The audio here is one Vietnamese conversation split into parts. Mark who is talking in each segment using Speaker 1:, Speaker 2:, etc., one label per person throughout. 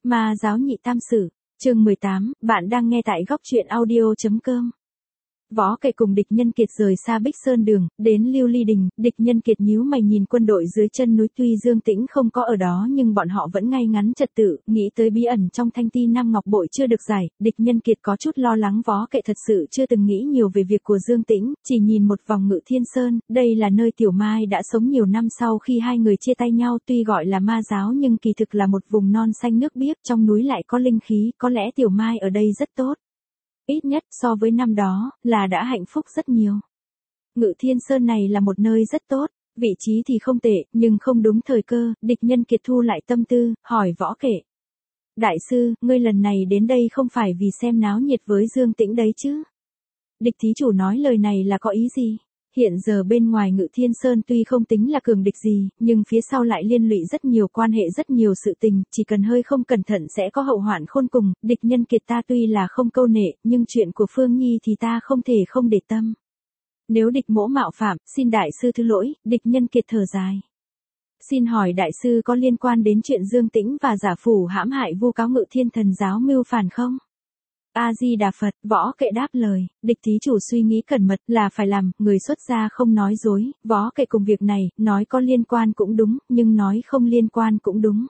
Speaker 1: Ma giáo nhị tam sử, chương 18, bạn đang nghe tại góc truyện audio.com. Võ Kệ cùng Địch Nhân Kiệt rời xa Bích Sơn Đường, đến Lưu Ly Đình, Địch Nhân Kiệt nhíu mày nhìn quân đội dưới chân núi, tuy Dương Tĩnh không có ở đó nhưng bọn họ vẫn ngay ngắn trật tự, nghĩ tới bí ẩn trong thanh ti Nam Ngọc Bội chưa được giải, Địch Nhân Kiệt có chút lo lắng Võ Kệ thật sự chưa từng nghĩ nhiều về việc của Dương Tĩnh, chỉ nhìn một vòng Ngự Thiên Sơn, đây là nơi Tiểu Mai đã sống nhiều năm sau khi hai người chia tay nhau, tuy gọi là ma giáo nhưng kỳ thực là một vùng non xanh nước biếc, trong núi lại có linh khí, có lẽ Tiểu Mai ở đây rất tốt. Ít nhất so với năm đó, là đã hạnh phúc rất nhiều. Ngự Thiên Sơn này là một nơi rất tốt, vị trí thì không tệ, nhưng không đúng thời cơ, Địch Nhân Kiệt thu lại tâm tư, hỏi Võ Kệ. Đại sư, ngươi lần này đến đây không phải vì xem náo nhiệt với Dương Tĩnh đấy chứ? Địch thí chủ nói lời này là có ý gì? Hiện giờ bên ngoài Ngự Thiên Sơn tuy không tính là cường địch gì, nhưng phía sau lại liên lụy rất nhiều quan hệ, rất nhiều sự tình, chỉ cần hơi không cẩn thận sẽ có hậu hoạn khôn cùng. Địch Nhân Kiệt ta tuy là không câu nệ, nhưng chuyện của Phương Nhi thì ta không thể không để tâm. Nếu địch mỗ mạo phạm, xin đại sư thứ lỗi. Địch Nhân Kiệt thở dài. Xin hỏi đại sư có liên quan đến chuyện Dương Tĩnh và giả phủ hãm hại vu cáo Ngự Thiên Thần giáo mưu phản không? A-di-đà Phật, Võ Kệ đáp lời, Địch thí chủ suy nghĩ cẩn mật là phải làm, người xuất gia không nói dối, Võ Kệ cùng việc này, nói có liên quan cũng đúng, nhưng nói không liên quan cũng đúng.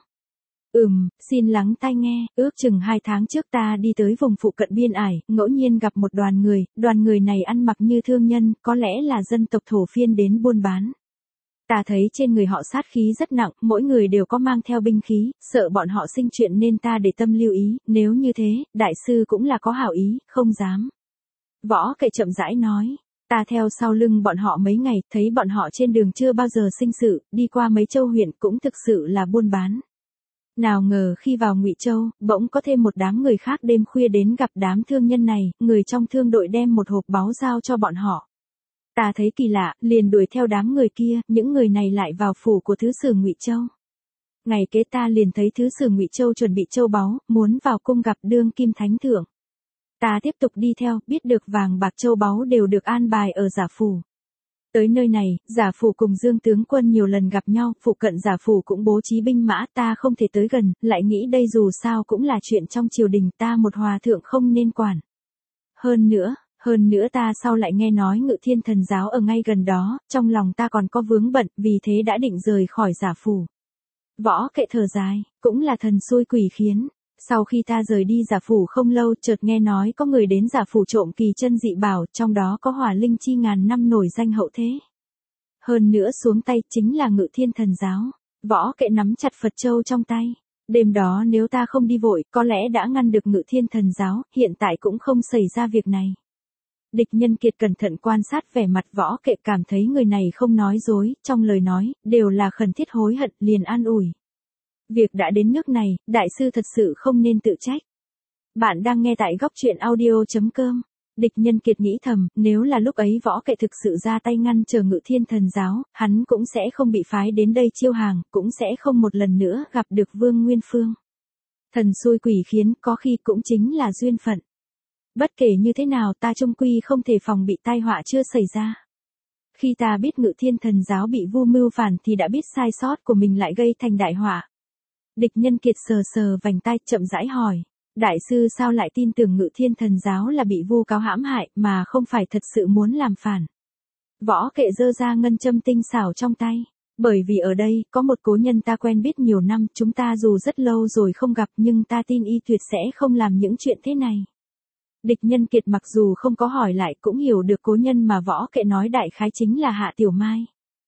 Speaker 1: Xin lắng tai nghe, ước chừng 2 tháng trước ta đi tới vùng phụ cận biên ải, ngẫu nhiên gặp một đoàn người này ăn mặc như thương nhân, có lẽ là dân tộc thổ phiên đến buôn bán. Ta thấy trên người họ sát khí rất nặng, mỗi người đều có mang theo binh khí, sợ bọn họ sinh chuyện nên ta để tâm lưu ý, nếu như thế, đại sư cũng là có hảo ý, không dám. Võ Kệ chậm rãi nói, ta theo sau lưng bọn họ mấy ngày, thấy bọn họ trên đường chưa bao giờ sinh sự, đi qua mấy châu huyện cũng thực sự là buôn bán. Nào ngờ khi vào Ngụy Châu, bỗng có thêm một đám người khác đêm khuya đến gặp đám thương nhân này, người trong thương đội đem một hộp báu giao cho bọn họ. Ta thấy kỳ lạ, liền đuổi theo đám người kia, những người này lại vào phủ của thứ sử Ngụy Châu. Ngày kế ta liền thấy thứ sử Ngụy Châu chuẩn bị châu báu, muốn vào cung gặp đương kim thánh thượng. Ta tiếp tục đi theo, biết được vàng bạc châu báu đều được an bài ở giả phủ. Tới nơi này, giả phủ cùng Dương tướng quân nhiều lần gặp nhau, phụ cận giả phủ cũng bố trí binh mã, ta không thể tới gần, lại nghĩ đây dù sao cũng là chuyện trong triều đình, ta một hòa thượng không nên quản. Hơn nữa ta sau lại nghe nói Ngự Thiên Thần giáo ở ngay gần đó, trong lòng ta còn có vướng bận, vì thế đã định rời khỏi giả phủ. Võ Kệ thở dài, cũng là thần xui quỷ khiến. Sau khi ta rời đi giả phủ không lâu, chợt nghe nói có người đến giả phủ trộm kỳ chân dị bảo, trong đó có hỏa linh chi ngàn năm nổi danh hậu thế. Hơn nữa xuống tay chính là Ngự Thiên Thần giáo. Võ Kệ nắm chặt Phật châu trong tay. Đêm đó nếu ta không đi vội, có lẽ đã ngăn được Ngự Thiên Thần giáo, hiện tại cũng không xảy ra việc này. Địch Nhân Kiệt cẩn thận quan sát vẻ mặt Võ Kệ, cảm thấy người này không nói dối, trong lời nói, đều là khẩn thiết hối hận, liền an ủi. Việc đã đến nước này, đại sư thật sự không nên tự trách. Bạn đang nghe tại góc truyện audio.com. Địch Nhân Kiệt nghĩ thầm, nếu là lúc ấy Võ Kệ thực sự ra tay ngăn trở Ngự Thiên Thần giáo, hắn cũng sẽ không bị phái đến đây chiêu hàng, cũng sẽ không một lần nữa gặp được Vương Nguyên Phương. Thần xui quỷ khiến, có khi cũng chính là duyên phận. Bất kể như thế nào ta chung quy không thể phòng bị tai họa chưa xảy ra. Khi ta biết Ngự Thiên Thần giáo bị vu mưu phản thì đã biết sai sót của mình lại gây thành đại họa. Địch Nhân Kiệt sờ sờ vành tai, chậm rãi hỏi. Đại sư sao lại tin tưởng Ngự Thiên Thần giáo là bị vu cáo hãm hại mà không phải thật sự muốn làm phản? Võ Kệ giơ ra ngân châm tinh xảo trong tay. Bởi vì ở đây, có một cố nhân ta quen biết nhiều năm, chúng ta dù rất lâu rồi không gặp nhưng ta tin y tuyệt sẽ không làm những chuyện thế này. Địch Nhân Kiệt mặc dù không có hỏi lại cũng hiểu được cố nhân mà Võ Kệ nói đại khái chính là Hạ Tiểu Mai.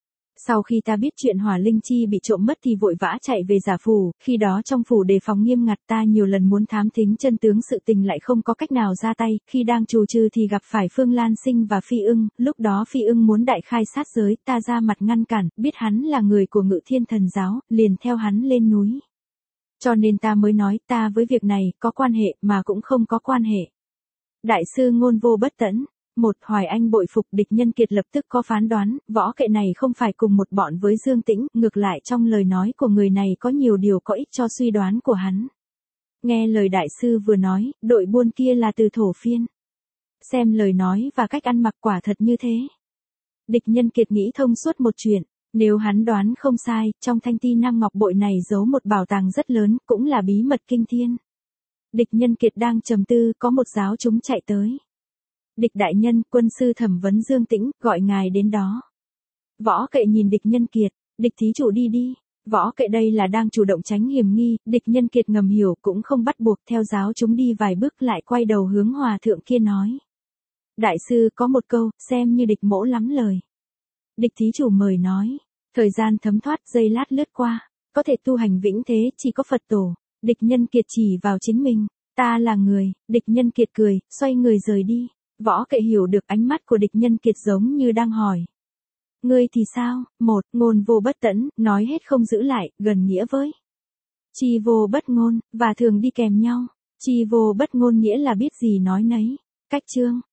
Speaker 1: Sau khi ta biết chuyện hỏa linh chi bị trộm mất thì vội vã chạy về giả phủ, khi đó trong phủ đề phòng nghiêm ngặt, ta nhiều lần muốn thám thính chân tướng sự tình lại không có cách nào ra tay, khi đang trù trừ thì gặp phải Phương Lan Sinh và Phi Ưng, lúc đó Phi Ưng muốn đại khai sát giới, ta ra mặt ngăn cản, biết hắn là người của Ngự Thiên Thần giáo, liền theo hắn lên núi. Cho nên ta mới nói ta với việc này có quan hệ mà cũng không có quan hệ. Đại sư ngôn vô bất tẫn. Một Hoài Anh bội phục. Địch Nhân Kiệt lập tức có phán đoán, Võ Kệ này không phải cùng một bọn với Dương Tĩnh, ngược lại trong lời nói của người này có nhiều điều có ích cho suy đoán của hắn. Nghe lời đại sư vừa nói, đội buôn kia là từ thổ phiên. Xem lời nói và cách ăn mặc quả thật như thế. Địch Nhân Kiệt nghĩ thông suốt một chuyện, Nếu hắn đoán không sai, trong thanh ti nam ngọc bội này giấu một bảo tàng rất lớn, cũng là bí mật kinh thiên. Địch Nhân Kiệt đang trầm tư, có một giáo chúng chạy tới. Địch đại nhân, quân sư thẩm vấn Dương Tĩnh, gọi ngài đến đó. Võ Kệ nhìn Địch Nhân Kiệt, địch thí chủ đi đi. Võ Kệ đây là đang chủ động tránh hiểm nghi, Địch Nhân Kiệt ngầm hiểu cũng không bắt buộc, theo giáo chúng đi vài bước lại quay đầu hướng hòa thượng kia nói. Đại sư có một câu, xem như địch mỗ lắm lời. Địch thí chủ mời nói, thời gian thấm thoát giây lát lướt qua, có thể tu hành vĩnh thế chỉ có Phật tổ. Địch Nhân Kiệt chỉ vào chính mình, ta là người. Địch Nhân Kiệt cười, xoay người rời đi. Võ Kệ hiểu được ánh mắt của Địch Nhân Kiệt giống như đang hỏi. Ngươi thì sao? Một, ngôn vô bất tẫn, nói hết không giữ lại, gần nghĩa với. Chi vô bất ngôn, và thường đi kèm nhau. Chi vô bất ngôn nghĩa là biết gì nói nấy. Cách chương.